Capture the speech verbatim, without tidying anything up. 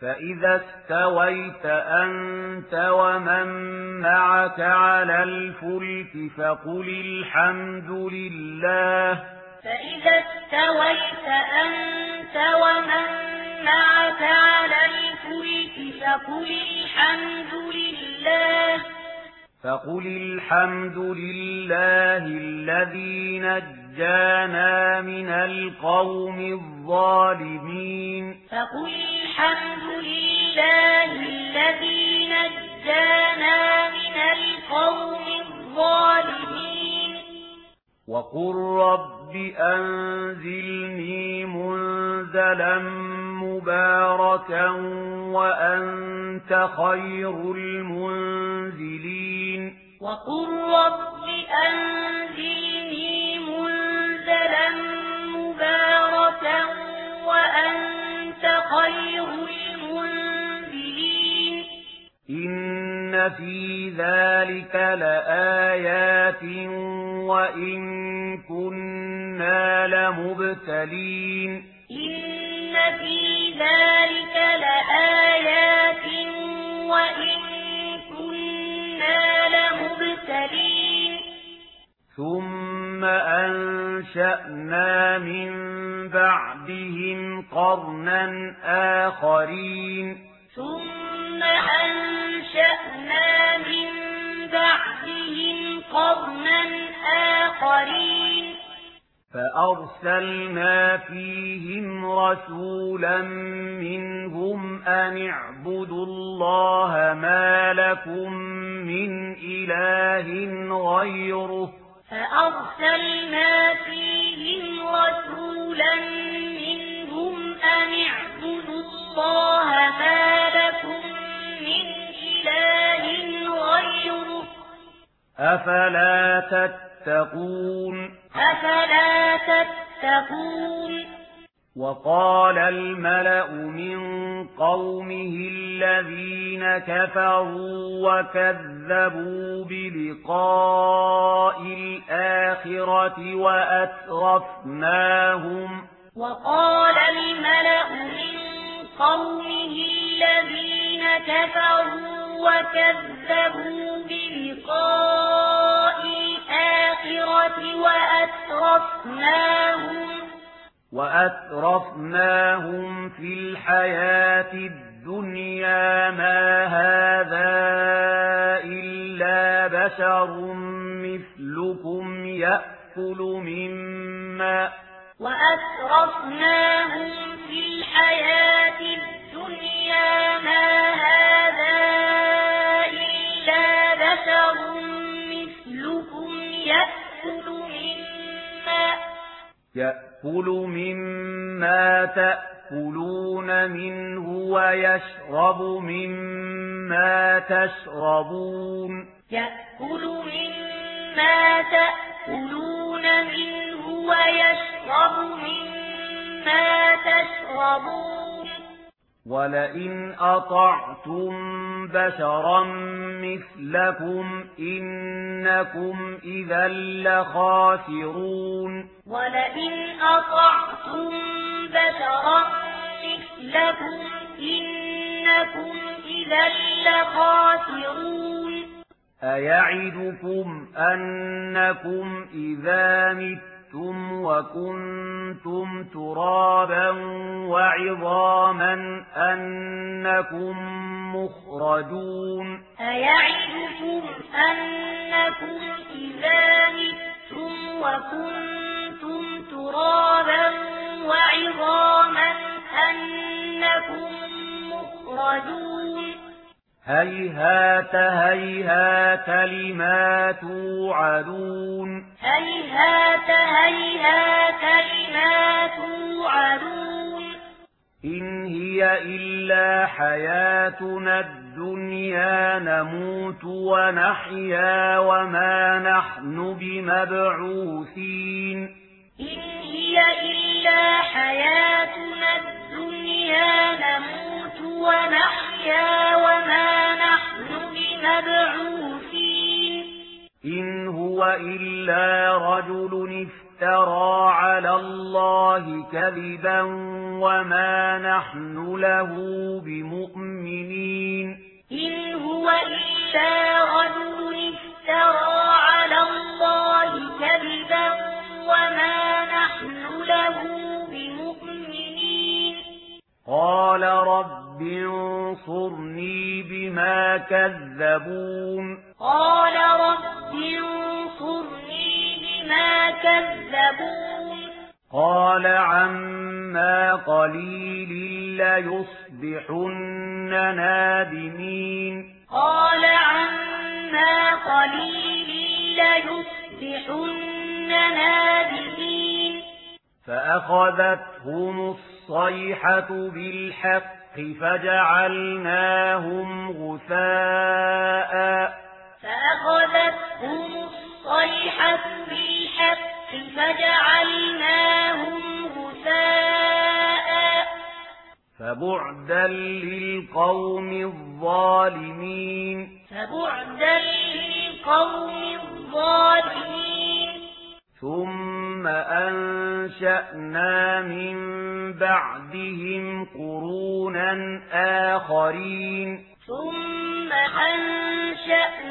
فإذا استويت أنت ومن معك على الفلك فقل الحمد لله فإذا استويت أنت ومن معك على الفلك فقل الحمد لله فقل الحمد لله الذي نجانا من القوم الظالمين فقل الحمد لله الذي نجانا من القوم الظالمين وقل رب أنزلني منزلا مباركا وأنت خير المنزلين وقل رب أنزلني منزلا مباركا وأنت خير المنزلين إن في ذلك لآيات وإن كنا لمبتلين إن في ذلك لآيات وإن كنا لمبتلين ثم أنشأنا من بعدهم قرنا آخرين ثم أنشأنا من بعدهم قرنا آخرين فأرسلنا فيهم رسولا منهم أن اعبدوا الله ما لكم من إله غيره فأرسلنا فيهم رسولا منهم أن اعبدوا الله ما لكم من إله غيره أفلا تتقون أفلا تتقون وقال الملأ من قومه الذين كفروا وكذبوا بلقاء الآخرة وأترفناهم وقال الملأ من قومه الذين كفروا وكذبوا بلقاء الآخرة وأترفناهم وأترفناهم في الحياة الدنيا ما هذا إلا بشر مثلكم يأكل مما وأترفناهم في الحياة الدنيا ما هذا إلا بشر مثلكم يأكل مما يأكل مما تأكلون منه ويشرب مما تشربون يأكل مما تأكلون منه ويشرب مما تشربون ولئن أطعتم بشرا مثلكم إنكم إذا لخاسرون ولئن أطعتم بشرا مثلكم إنكم إذا لخاسرون أيعدكم أنكم إذا متم وكنتم ترابا وعظاما أنكم مخرجون أيعدكم أنكم إذا متم وكنتم ترابا وعظاما أنكم مخرجون هيهات هيهات لما توعدون هيهات هيهات لما توعدون إن هي إلا حياتنا الدنيا نموت ونحيا وما نحن بمبعوثين إن هي إلا حياتنا الدنيا نموت ونحيا وما نحن بمبعوثين إن هو إلا رجل افترى على الله كذبا وما نحن له بمؤمنين إن هو إلا رجل افترى على الله كذبا وما نحن له بمؤمنين قال رب انصرني بما كذبون قال رب انصرني بما كذبون قال عما قليل ليصبحن نادمين قال عما قليل ليصبحن نادمين فأخذتهم الصيحة بالحق فجعلناهم غثاء فأخذتهم الصيحة بالحق فجعلناهم غثاء فبعدا للقوم الظالمين فبعدا للقوم الظالمين ثم أنشأنا من بعدهم قرونا آخرين ثم أنشأنا